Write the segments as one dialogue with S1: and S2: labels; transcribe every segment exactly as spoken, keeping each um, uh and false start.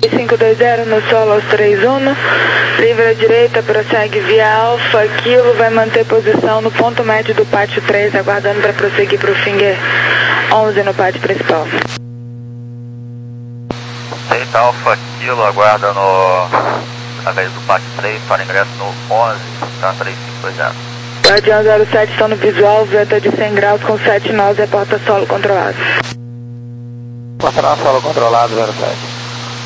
S1: cinco dois zero no solo aos três um, livre à direita, prossegue via Alfa, Kilo, vai manter posição no ponto médio do pátio três, aguardando para prosseguir para o Finger onze no pátio principal.
S2: Delta Alfa, Kilo, aguarda no, na vez do pátio três para ingresso no onze, tá três cinco dois zero.
S1: Guardião zero sete, estão no visual, venta de cem graus com sete nós, reporta solo controlado.
S3: Porta solo controlado, zero sete.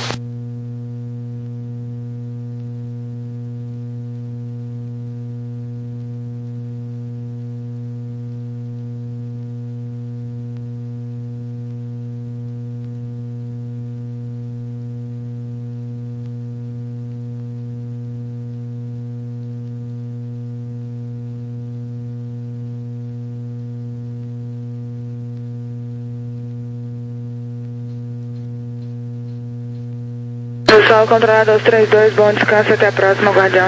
S1: Pessoal controlado aos três dois, bom descanso, até a próxima, Guardião.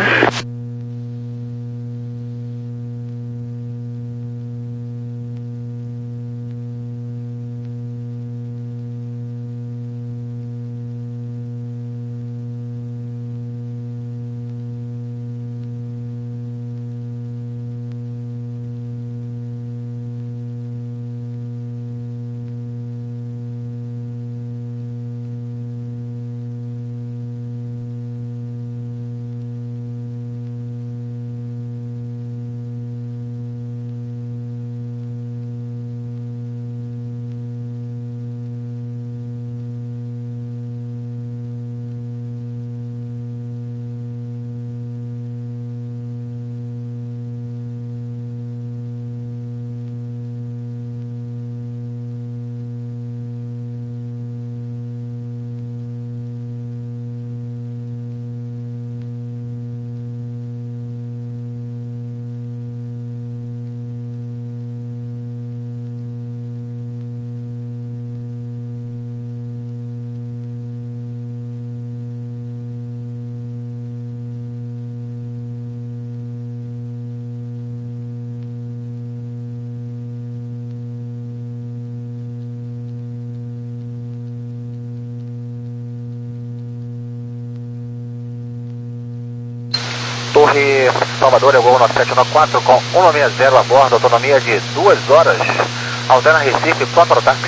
S2: Torre Salvador, é o Gol nove sete nove quatro com cento e sessenta a bordo, autonomia de duas horas. Aldana Recife, Prototaxi.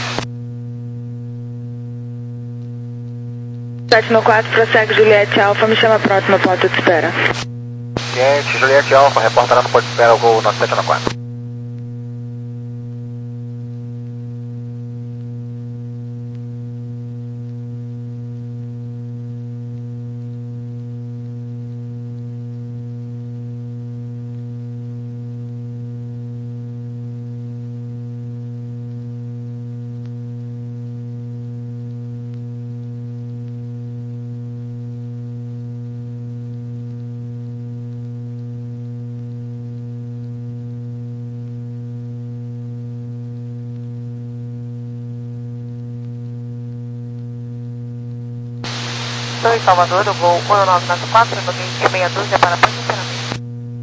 S1: sete quatro, prossegue Juliette Alfa, me chama pronto no ponto de espera.
S2: Gente, Juliette Alfa, reportará no ponto de espera o Gol nove sete nove quatro.
S4: Torre Salvador, o voo um nove nove quatro, ambiente meia dúzia para posicionamento.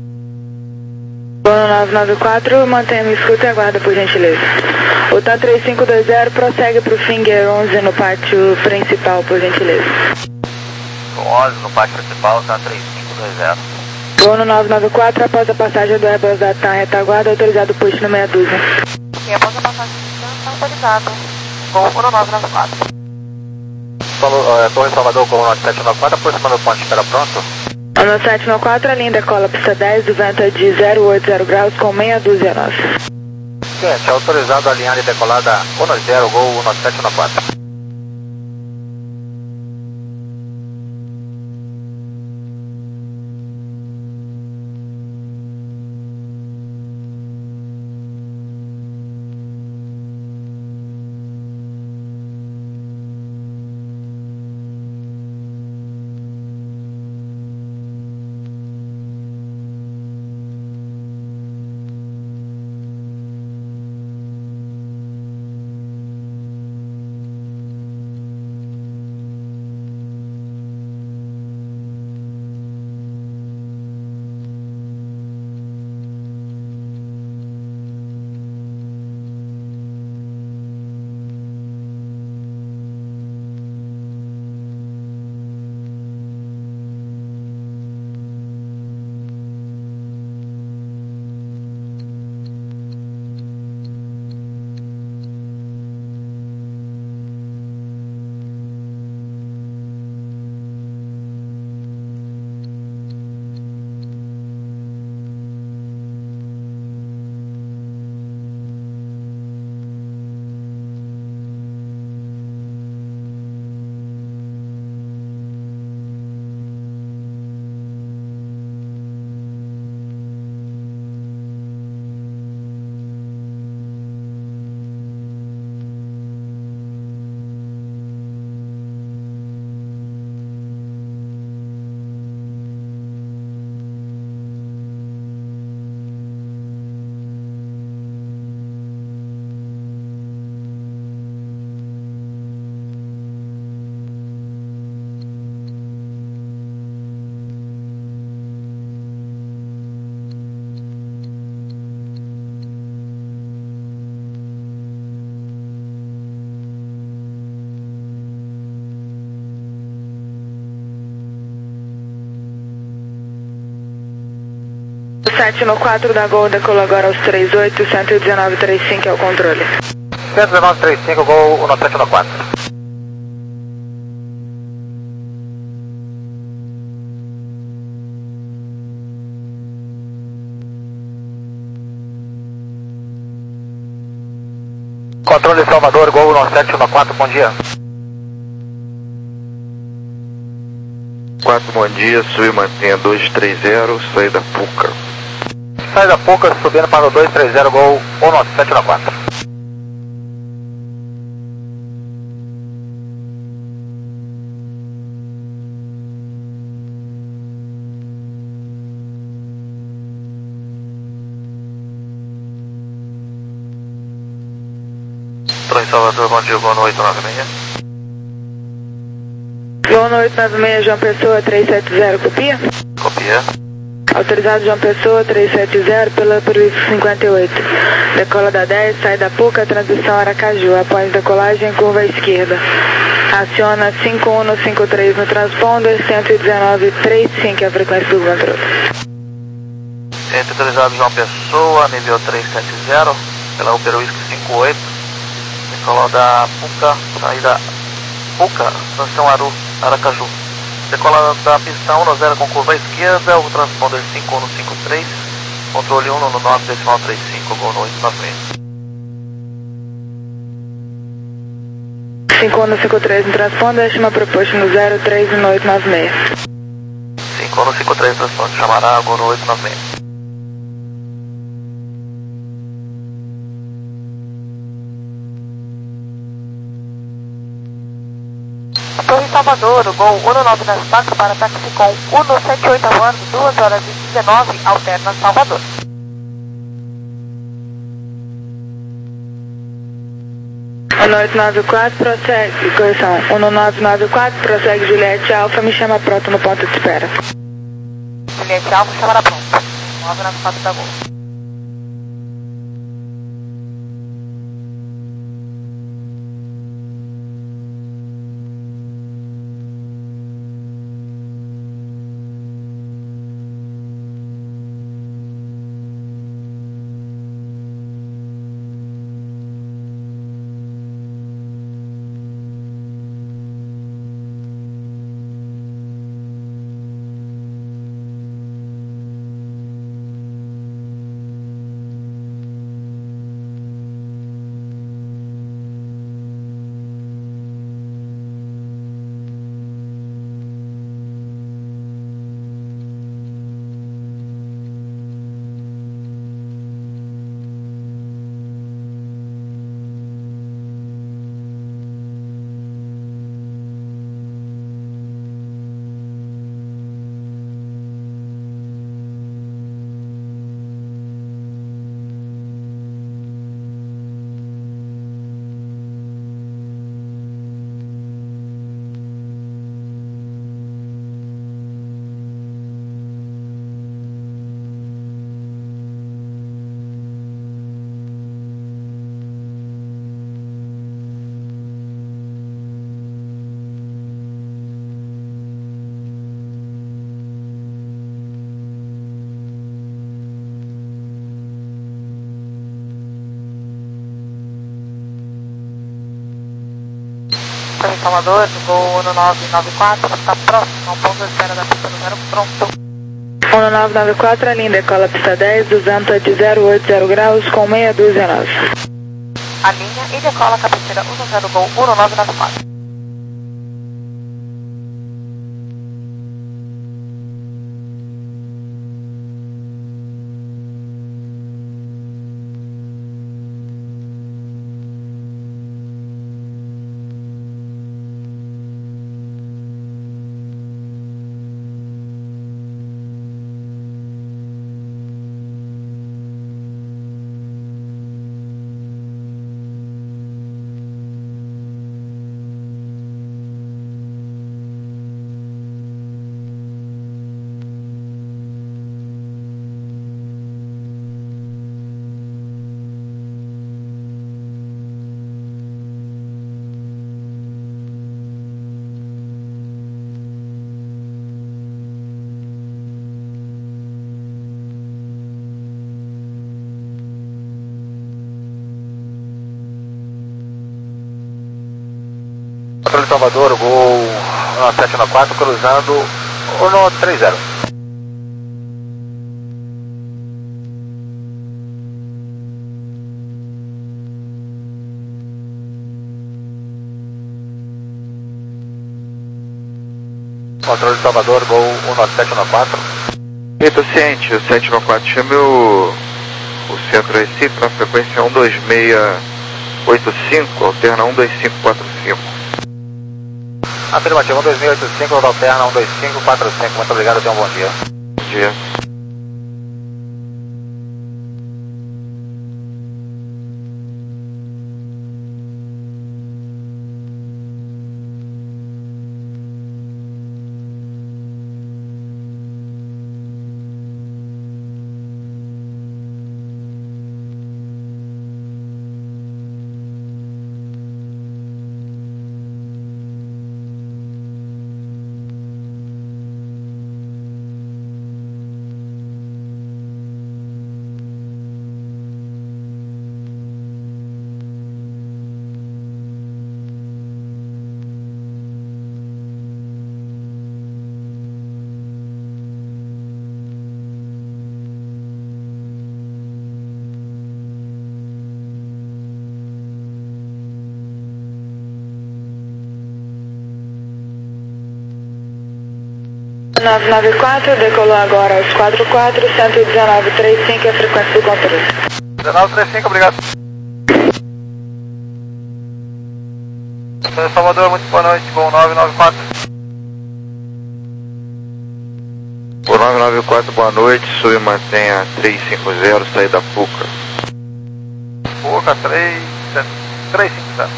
S1: um nove nove quatro, mantenha-me escuta e aguarda por gentileza. O T A três cinco dois zero prossegue para o Finger onze no pátio principal, por gentileza.
S2: onze no pátio principal, T A três cinco dois zero.
S1: Voo nove nove quatro, após a passagem do Airbus da TAM retaguarda, autorizado push no meia dúzia.
S4: Sim, após a passagem do TAM, autorizado. Voo um nove nove quatro.
S2: Torre Salvador, Gol nove sete nove quatro, aproximando o ponto de espera pronto.
S1: nove sete nove quatro, a linha decola pista dez, do vento é de zero oito zero graus com meia dúzia nós.
S2: Gente, autorizado a linha de decolada um zero, Gol nove sete nove quatro.
S1: sete no quatro da Gol, decolou agora aos trinta e oito, cento e dezenove, trinta e cinco é o controle.
S2: cento e dezenove, trinta e cinco, Gol um nove sete no quatro. Controle Salvador, Gol um nove sete no quatro, bom dia.
S3: quatro, bom dia, sul mantenha dois três zero, saída Puca.
S2: Saída Puca, subindo para o dois três zero, Gol um nove sete no quatro.
S3: Trem Salvador, bom dia, Gol oito nove seis.
S1: Gol oito nove seis, João Pessoa, trezentos e setenta, copia?
S3: Copia.
S1: Autorizado João Pessoa, trezentos e setenta, pela Polícia cinquenta e oito. Decola da dez, sai da Puca, transição Aracaju. Após decolagem, curva à esquerda. Aciona cinco um no cinco três no transponder, cento e dezenove, trinta e cinco é a frequência do controle.
S3: Centro autorizado João Pessoa, nível trezentos e setenta, pela Uber Whisky cinquenta e oito. Decola da Puca, saída Puca, transição Aru, Aracaju. Decola da pista um no zero com curva à esquerda, o transponder cinco um no cinco três, controle um no nove decimal trinta e cinco, Gol no oito nove seis.
S1: cinco um no cinco três no transponder, chama proposto no zero três no oito nove seis.
S3: cinco um no cinco três, transponder chamará, Gol no oito nove seis.
S4: Torre Salvador, o Gol um nove nove quatro para táxi com um sete oito aguardo, duas horas e dezenove, alterna Salvador.
S1: um oito nove quatro, prossegue, correção, um nove nove quatro, prossegue Juliette Alfa, me chama pronto no ponto de espera.
S4: Juliette Alfa, chamará pronto. nove nove quatro da Gol. Torre Salvador, Gol um nove nove quatro, está próximo ao ponto de espera da pista número pronto.
S1: um nove nove quatro, a linha decola pista dez, duzentos de zero oito zero graus com meia dúzia nove.
S4: A linha e decola a cabeceira um zero Gol um nove nove quatro.
S2: Controle Salvador, Gol sete nove quatro, cruzando um três zero. Controle Salvador, Gol um nove sete nove quatro.
S5: Estou ciente, o sete nove quatro, chame o, o centro Recife na frequência um dois seis oito cinco, alterna um dois cinco quatro cinco.
S2: Afirmativo, um dois seis oito cinco, alterna um dois cinco quatro cinco. Muito obrigado, tenha um bom dia.
S5: Bom dia.
S1: nove nove quatro, decolou agora aos quatro quatro, cento e dezenove trinta e cinco, é a frequência do controle.
S3: dezenove trinta e cinco, obrigado. Salvador, muito boa noite, Gol nove nove quatro.
S5: Por nove nove quatro, boa noite, sub mantenha três cinco zero, saída Puca.
S3: Puca, três cinco zero.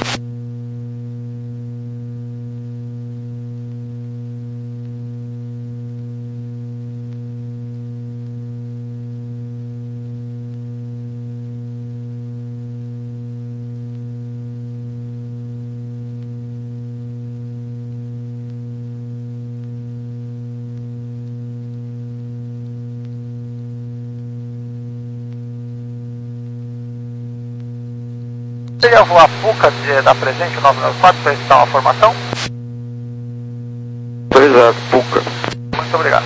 S3: Seria a Puca de, da presente, o nove nove quatro, para registrar uma formação?
S5: Exato, Puca.
S3: Muito obrigado.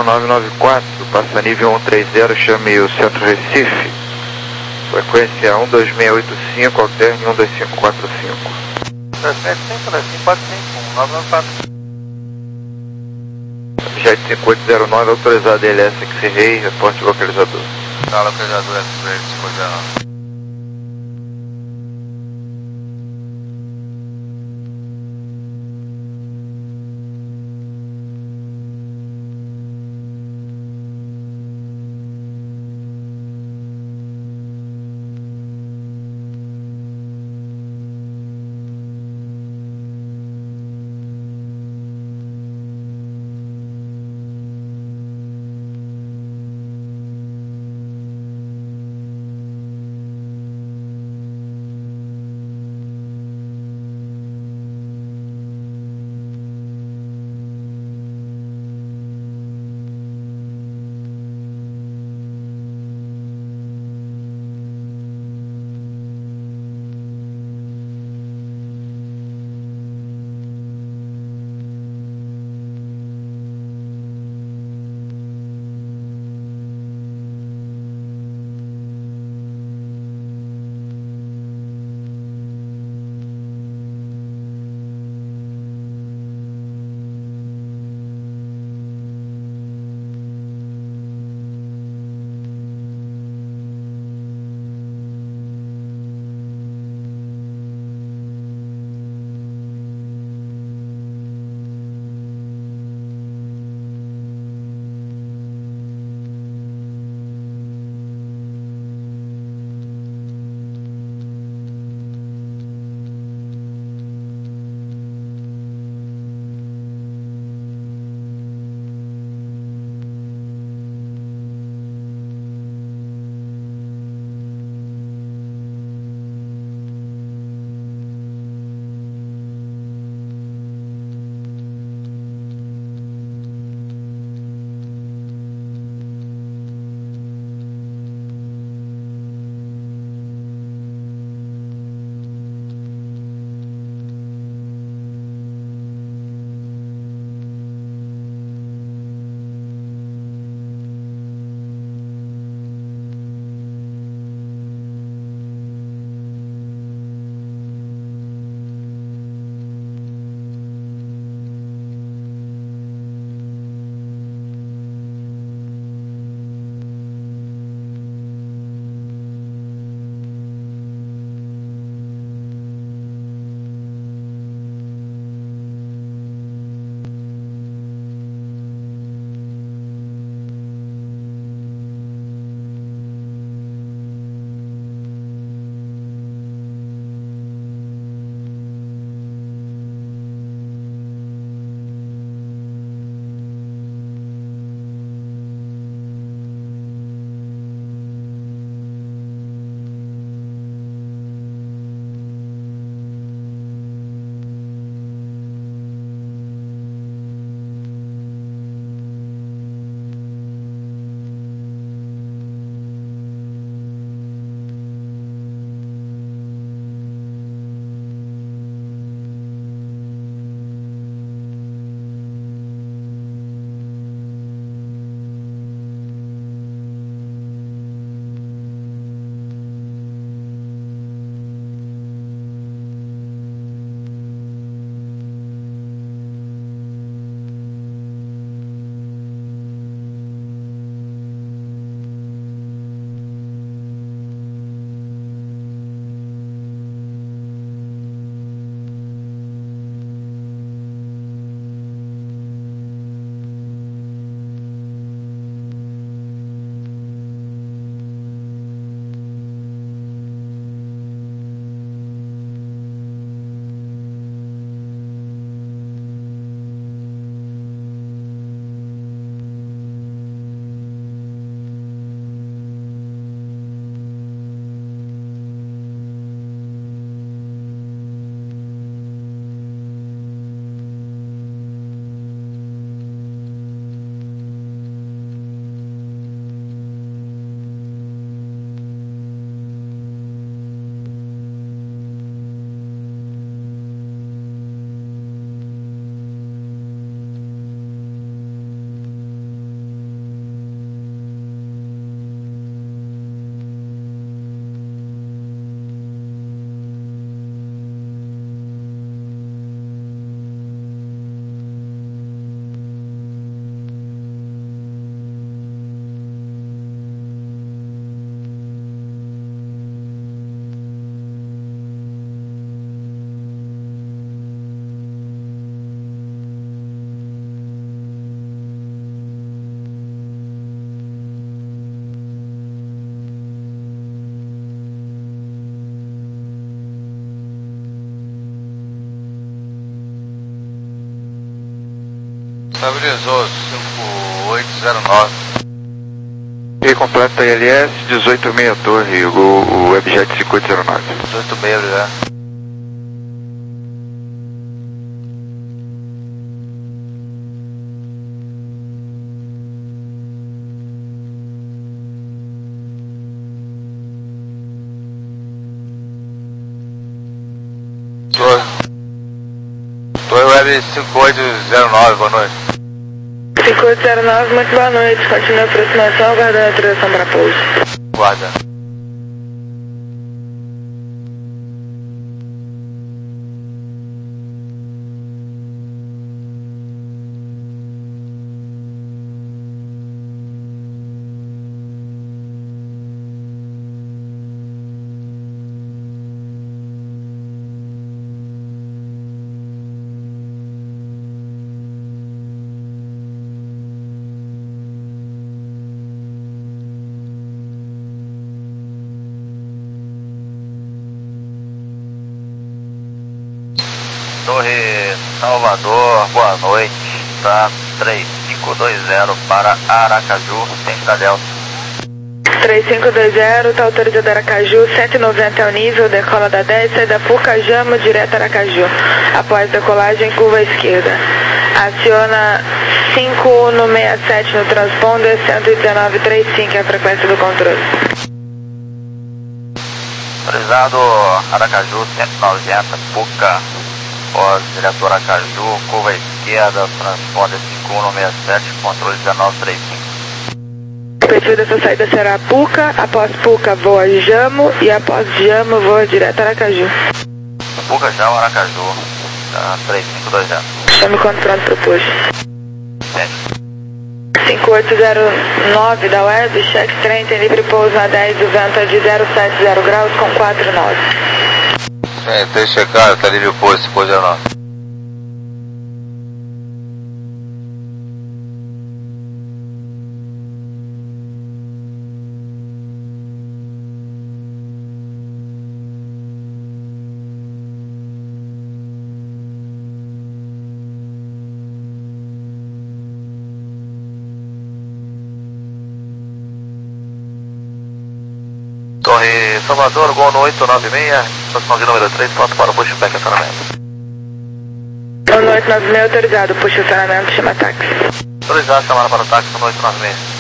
S5: nove nove quatro, passa nível cento e trinta, chame o Centro Recife. Frequência um dois seis oito cinco, alterne um dois cinco quatro cinco.
S3: dois seis cinco, dois cinco quatro cinco, nove nove quatro.
S5: Jet cinco oito zero nove, autorizado L S X-Ray, reporte localizador.
S3: Tá, localizador X-Ray cinco oito zero nove. Estabilizou cinco oito zero nove.
S5: E completa I L S dezoito seis Torre, o, o Webjet cinco oito zero nove.
S3: dezoito seis, obrigado. Torre Web cinco oito zero nove, boa noite.
S1: cinco oito zero nove, muito boa noite. Continua a aproximação, aguardando a autorização para pouso.
S3: Guarda. Torre Salvador, boa noite, tá três cinco dois zero para Aracaju, centro da Delta.
S1: três cinco dois zero, tá autorizado Aracaju, cento e noventa é o nível, decola da dez, sai da Puca, Jamo, direto Aracaju. Após decolagem, curva à esquerda. Aciona cinco um seis sete no transponder, cento e dezenove trinta e cinco é a frequência do controle.
S3: Autorizado Aracaju, cento e noventa, Puca. Pós, diretor Aracaju, curva à esquerda, transponder cinco um seis sete, controle dezenove trinta e cinco.
S1: O perfil dessa saída será Puca, após Puca voa Jamo e após Jamo voa direto Aracaju.
S3: Puca, Jamo, Aracaju, tá três cinco dois zero.
S1: Chame quando pronto para o push. cinco oito zero nove da Web, check trem, tem livre pouso na dez, o vento é de zero sete zero graus com quatro nove.
S3: É, tem checado, tá livre pouso, se pôs não. Torre Salvador, Gol no oito nove seis, estação de número três, pronto para o pushback acionamento.
S1: Gol no oito nove seis autorizado, puxa acionamento, chama táxi.
S3: Autorizado, chamada para o táxi no oito nove seis.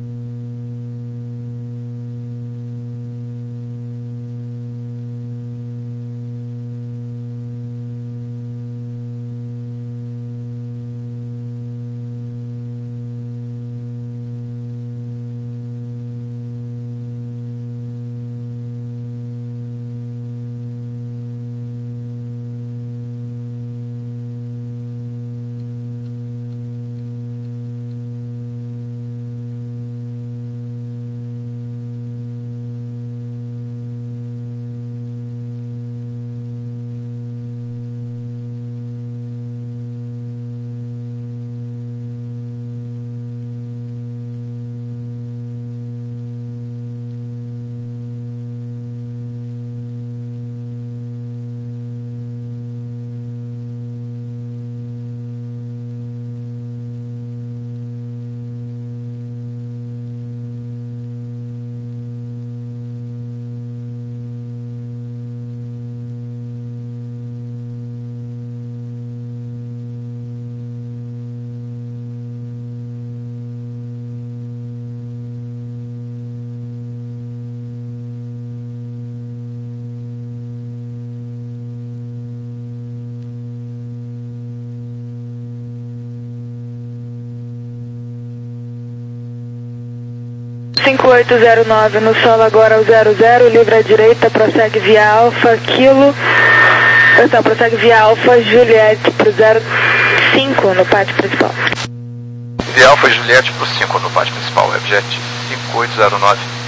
S1: cinco oito zero nove no solo agora ao zero zero, livre à direita, prossegue via Alfa, Kilo, então prossegue via Alfa, Juliette pro zero cinco no pátio principal.
S3: Via Alfa, Juliette pro cinco no pátio principal, Webjet cinco oito zero nove.